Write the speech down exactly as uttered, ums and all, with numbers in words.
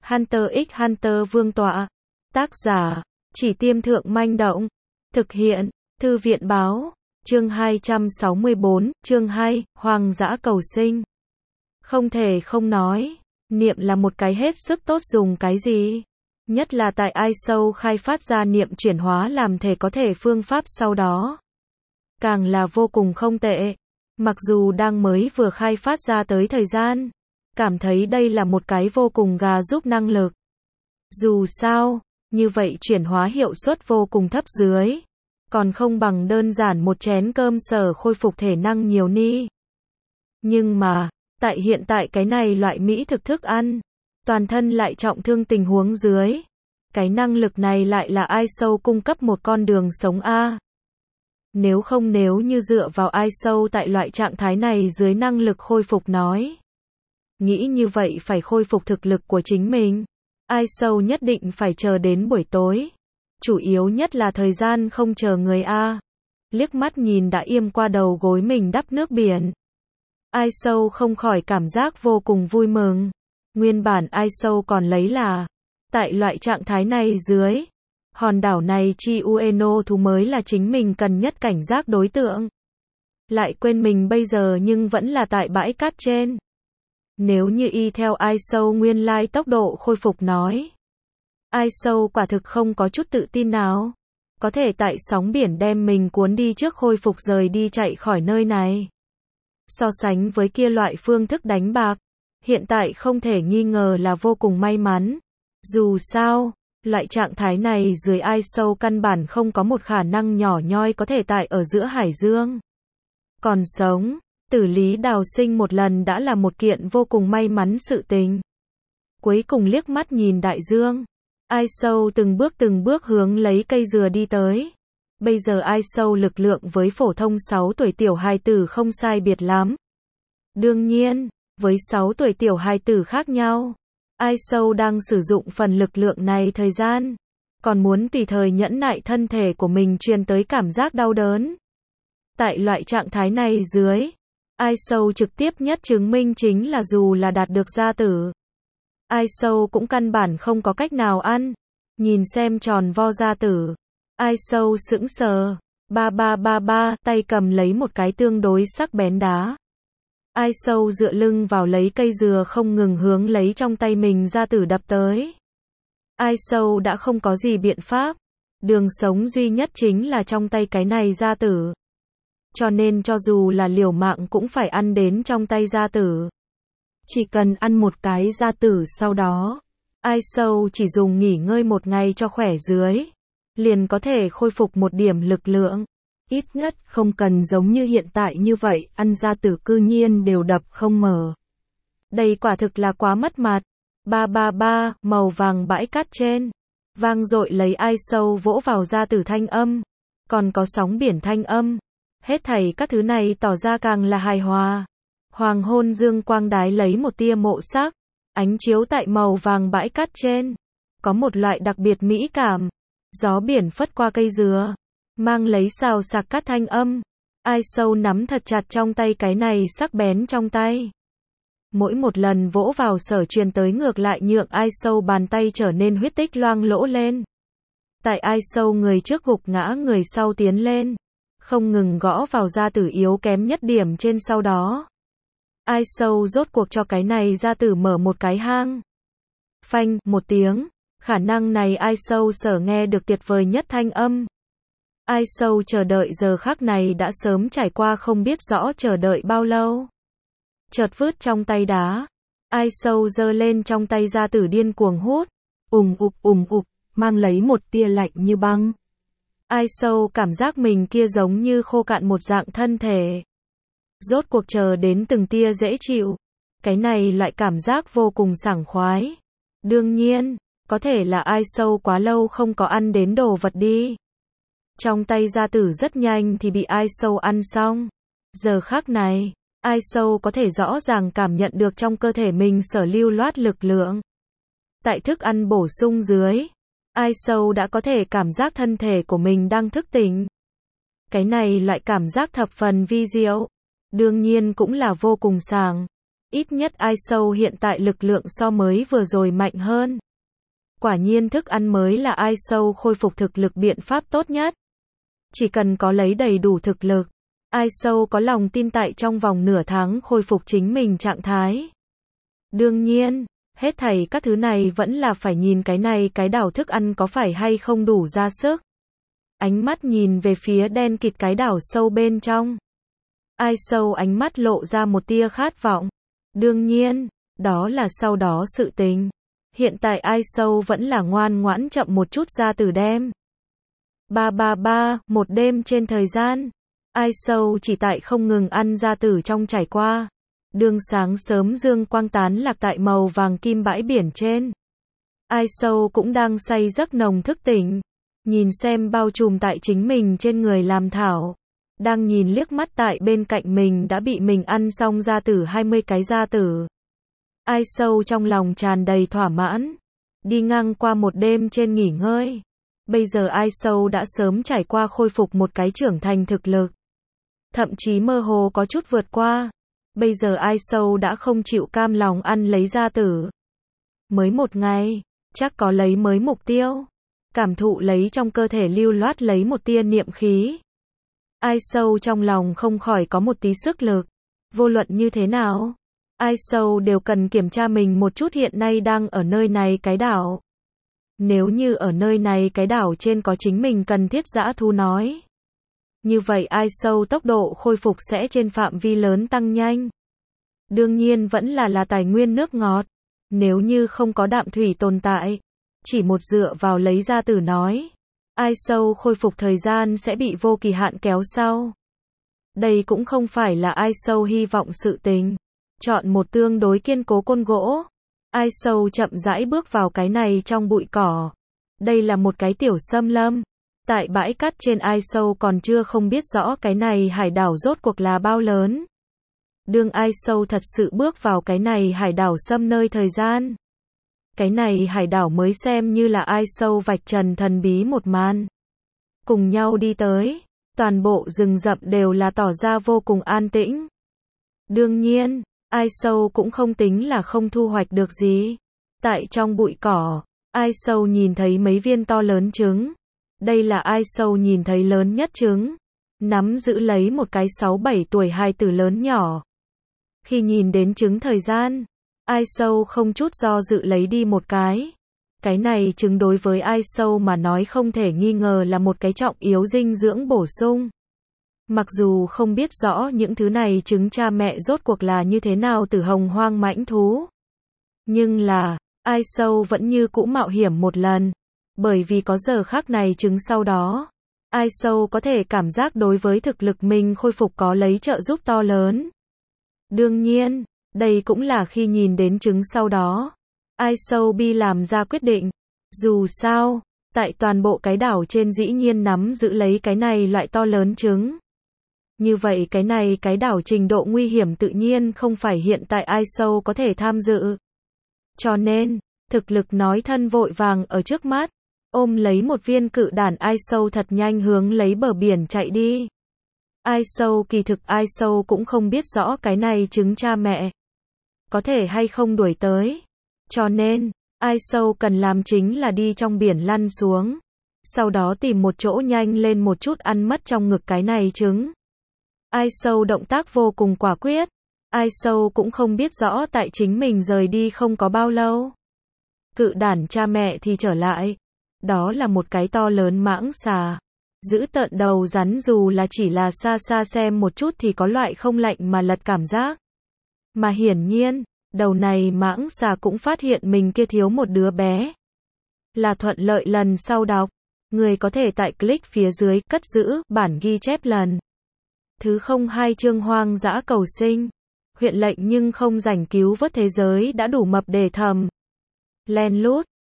Hunter x Hunter vương tọa. Tác giả, Chỉ Tiêm Thượng Manh Động. Thực hiện, Thư viện Báo. Chương hai trăm sáu mươi bốn, chương hai, Hoang dã cầu sinh. Không thể không nói, niệm là một cái hết sức tốt dùng cái gì. Nhất là tại i ét o khai phát ra niệm chuyển hóa làm thể có thể phương pháp sau đó. Càng là vô cùng không tệ. Mặc dù đang mới vừa khai phát ra tới thời gian, cảm thấy đây là một cái vô cùng gà giúp năng lực. Dù sao, như vậy chuyển hóa hiệu suất vô cùng thấp dưới. Còn không bằng đơn giản một chén cơm sở khôi phục thể năng nhiều ni. Nhưng mà, tại hiện tại cái này loại mỹ thực thức ăn, toàn thân lại trọng thương tình huống dưới. Cái năng lực này lại là i ét o cung cấp một con đường sống A. Nếu không nếu như dựa vào i ét o tại loại trạng thái này dưới năng lực khôi phục nói. Nghĩ như vậy phải khôi phục thực lực của chính mình. i ét o nhất định phải chờ đến buổi tối. Chủ yếu nhất là thời gian không chờ người A. Liếc mắt nhìn đã im qua đầu gối mình đắp nước biển. i ét o không khỏi cảm giác vô cùng vui mừng. Nguyên bản i ét o còn lấy là, tại loại trạng thái này dưới, hòn đảo này chi Ueno thú mới là chính mình cần nhất cảnh giác đối tượng. Lại quên mình bây giờ nhưng vẫn là tại bãi cát trên. Nếu như y theo i ét o nguyên lai tốc độ khôi phục nói. i ét o quả thực không có chút tự tin nào. Có thể tại sóng biển đem mình cuốn đi trước khôi phục rời đi chạy khỏi nơi này. So sánh với kia loại phương thức đánh bạc, hiện tại không thể nghi ngờ là vô cùng may mắn. Dù sao, loại trạng thái này dưới i ét o căn bản không có một khả năng nhỏ nhoi có thể tại ở giữa hải dương. Còn sống, tử lý đào sinh một lần đã là một kiện vô cùng may mắn sự tình. Cuối cùng liếc mắt nhìn đại dương, i ét o từng bước từng bước hướng lấy cây dừa đi tới. Bây giờ i ét o lực lượng với phổ thông sáu tuổi tiểu hài tử không sai biệt lắm. Đương nhiên, với sáu tuổi tiểu hài tử khác nhau, i ét o đang sử dụng phần lực lượng này thời gian, còn muốn tùy thời nhẫn nại thân thể của mình truyền tới cảm giác đau đớn. Tại loại trạng thái này dưới, i ét o trực tiếp nhất chứng minh chính là dù là đạt được gia tử, i ét o cũng căn bản không có cách nào ăn. Nhìn xem tròn vo gia tử, i ét o sững sờ, ba ba ba ba, tay cầm lấy một cái tương đối sắc bén đá. i ét o dựa lưng vào lấy cây dừa không ngừng hướng lấy trong tay mình gia tử đập tới. i ét o đã không có gì biện pháp. Đường sống duy nhất chính là trong tay cái này gia tử. Cho nên cho dù là liều mạng cũng phải ăn đến trong tay gia tử. Chỉ cần ăn một cái gia tử sau đó, i ét o chỉ dùng nghỉ ngơi một ngày cho khỏe dưới, liền có thể khôi phục một điểm lực lượng. Ít nhất không cần giống như hiện tại như vậy, ăn gia tử cư nhiên đều đập không mở. Đây quả thực là quá mất mặt. Ba ba ba, màu vàng bãi cát trên, vang dội lấy i ét o vỗ vào gia tử thanh âm, còn có sóng biển thanh âm. Hết thảy các thứ này tỏ ra càng là hài hòa. Hoàng hôn dương quang đái lấy một tia mộ sắc, ánh chiếu tại màu vàng bãi cát trên, có một loại đặc biệt mỹ cảm. Gió biển phất qua cây dừa, mang lấy xào xạc cát thanh âm. i ét o nắm thật chặt trong tay cái này sắc bén trong tay. Mỗi một lần vỗ vào sở truyền tới ngược lại nhượng i ét o bàn tay trở nên huyết tích loang lỗ lên. Tại i ét o người trước gục ngã người sau tiến lên, không ngừng gõ vào gia tử yếu kém nhất điểm trên sau đó. i ét o rốt cuộc cho cái này gia tử mở một cái hang. Phanh, một tiếng, khả năng này i ét o sở nghe được tuyệt vời nhất thanh âm. i ét o chờ đợi giờ khắc này đã sớm trải qua không biết rõ chờ đợi bao lâu. Chợt vứt trong tay đá, i ét o giơ lên trong tay gia tử điên cuồng hút, ùm ụp ùm ụp, mang lấy một tia lạnh như băng. i ét o cảm giác mình kia giống như khô cạn một dạng thân thể. Rốt cuộc chờ đến từng tia dễ chịu. Cái này loại cảm giác vô cùng sảng khoái. Đương nhiên, có thể là i ét o quá lâu không có ăn đến đồ vật đi. Trong tay gia tử rất nhanh thì bị i ét o ăn xong. Giờ khắc này, i ét o có thể rõ ràng cảm nhận được trong cơ thể mình sở lưu loát lực lượng. Tại thức ăn bổ sung dưới, i ét o đã có thể cảm giác thân thể của mình đang thức tỉnh. Cái này loại cảm giác thập phần vi diệu, đương nhiên cũng là vô cùng sảng. Ít nhất Ai Sâu hiện tại lực lượng so mới vừa rồi mạnh hơn. Quả nhiên thức ăn mới là Ai Sâu khôi phục thực lực biện pháp tốt nhất. Chỉ cần có lấy đầy đủ thực lực, Ai Sâu có lòng tin tại trong vòng nửa tháng khôi phục chính mình trạng thái. Đương nhiên, hết thảy các thứ này vẫn là phải nhìn cái này cái đảo thức ăn có phải hay không đủ ra sức. Ánh mắt nhìn về phía đen kịt cái đảo sâu bên trong. Ai Sâu ánh mắt lộ ra một tia khát vọng. Đương nhiên, đó là sau đó sự tình. Hiện tại Ai Sâu vẫn là ngoan ngoãn chậm một chút ra từ đêm. Ba ba ba, một đêm trên thời gian. Ai Sâu chỉ tại không ngừng ăn ra tử trong trải qua. Đường sáng sớm dương quang tán lạc tại màu vàng kim bãi biển trên. Ai Sâu cũng đang say giấc nồng thức tỉnh. Nhìn xem bao trùm tại chính mình trên người làm thảo. Đang nhìn liếc mắt tại bên cạnh mình đã bị mình ăn xong gia tử hai mươi cái gia tử. Ai Sâu trong lòng tràn đầy thỏa mãn. Đi ngang qua một đêm trên nghỉ ngơi. Bây giờ Ai Sâu đã sớm trải qua khôi phục một cái trưởng thành thực lực. Thậm chí mơ hồ có chút vượt qua. Bây giờ Ai Sâu đã không chịu cam lòng ăn lấy gia tử. Mới một ngày, chắc có lấy mới mục tiêu. Cảm thụ lấy trong cơ thể lưu loát lấy một tia niệm khí. Ai Sâu trong lòng không khỏi có một tí sức lực. Vô luận như thế nào, Ai Sâu đều cần kiểm tra mình một chút hiện nay đang ở nơi này cái đảo. Nếu như ở nơi này cái đảo trên có chính mình cần thiết dã thú nói. Như vậy Ai Sâu tốc độ khôi phục sẽ trên phạm vi lớn tăng nhanh. Đương nhiên vẫn là là tài nguyên nước ngọt. Nếu như không có đạm thủy tồn tại, chỉ một dựa vào lấy gia tử nói. Ai Sâu khôi phục thời gian sẽ bị vô kỳ hạn kéo sau. Đây cũng không phải là Ai Sâu hy vọng sự tình. Chọn một tương đối kiên cố côn gỗ. Ai Sâu chậm rãi bước vào cái này trong bụi cỏ. Đây là một cái tiểu xâm lâm. Tại bãi cát trên Ai Sâu còn chưa không biết rõ cái này hải đảo rốt cuộc là bao lớn. Đương Ai Sâu thật sự bước vào cái này hải đảo xâm nơi thời gian. Cái này hải đảo mới xem như là Ai Sâu vạch trần thần bí một màn. Cùng nhau đi tới, toàn bộ rừng rậm đều là tỏ ra vô cùng an tĩnh. Đương nhiên, Ai Sâu cũng không tính là không thu hoạch được gì. Tại trong bụi cỏ, Ai Sâu nhìn thấy mấy viên to lớn trứng. Đây là Ai Sâu nhìn thấy lớn nhất trứng. Nắm giữ lấy một cái sáu bảy tuổi hài tử lớn nhỏ. Khi nhìn đến trứng thời gian, Ai Sâu không chút do dự lấy đi một cái. Cái này trứng đối với Ai Sâu mà nói không thể nghi ngờ là một cái trọng yếu dinh dưỡng bổ sung. Mặc dù không biết rõ những thứ này trứng cha mẹ rốt cuộc là như thế nào từ hồng hoang mãnh thú. Nhưng là, Ai Sâu vẫn như cũ mạo hiểm một lần. Bởi vì có giờ khắc này trứng sau đó. Ai Sâu có thể cảm giác đối với thực lực mình khôi phục có lấy trợ giúp to lớn. Đương nhiên, đây cũng là khi nhìn đến trứng sau đó. Ai Sâu bi làm ra quyết định. Dù sao, tại toàn bộ cái đảo trên dĩ nhiên nắm giữ lấy cái này loại to lớn trứng. Như vậy cái này cái đảo trình độ nguy hiểm tự nhiên không phải hiện tại Ai Sâu có thể tham dự. Cho nên, thực lực nói thân vội vàng ở trước mắt. Ôm lấy một viên cự đản Ai Sâu thật nhanh hướng lấy bờ biển chạy đi. Ai Sâu kỳ thực Ai Sâu cũng không biết rõ cái này trứng cha mẹ. Có thể hay không đuổi tới. Cho nên, Ai Sâu cần làm chính là đi trong biển lăn xuống. Sau đó tìm một chỗ nhanh lên một chút ăn mất trong ngực cái này trứng. Ai Sâu động tác vô cùng quả quyết. Ai Sâu cũng không biết rõ tại chính mình rời đi không có bao lâu. Cự đản cha mẹ thì trở lại. Đó là một cái to lớn mãng xà. Giữ tợn đầu rắn dù là chỉ là xa xa xem một chút thì có loại không lạnh mà lật cảm giác. Mà hiển nhiên, đầu này mãng xà cũng phát hiện mình kia thiếu một đứa bé. Là thuận lợi lần sau đọc. Người có thể tại click phía dưới cất giữ bản ghi chép lần. Thứ không hai chương hoang dã cầu sinh. Huyện lệnh nhưng không rảnh cứu vớt thế giới đã đủ mập để thầm. Len lút.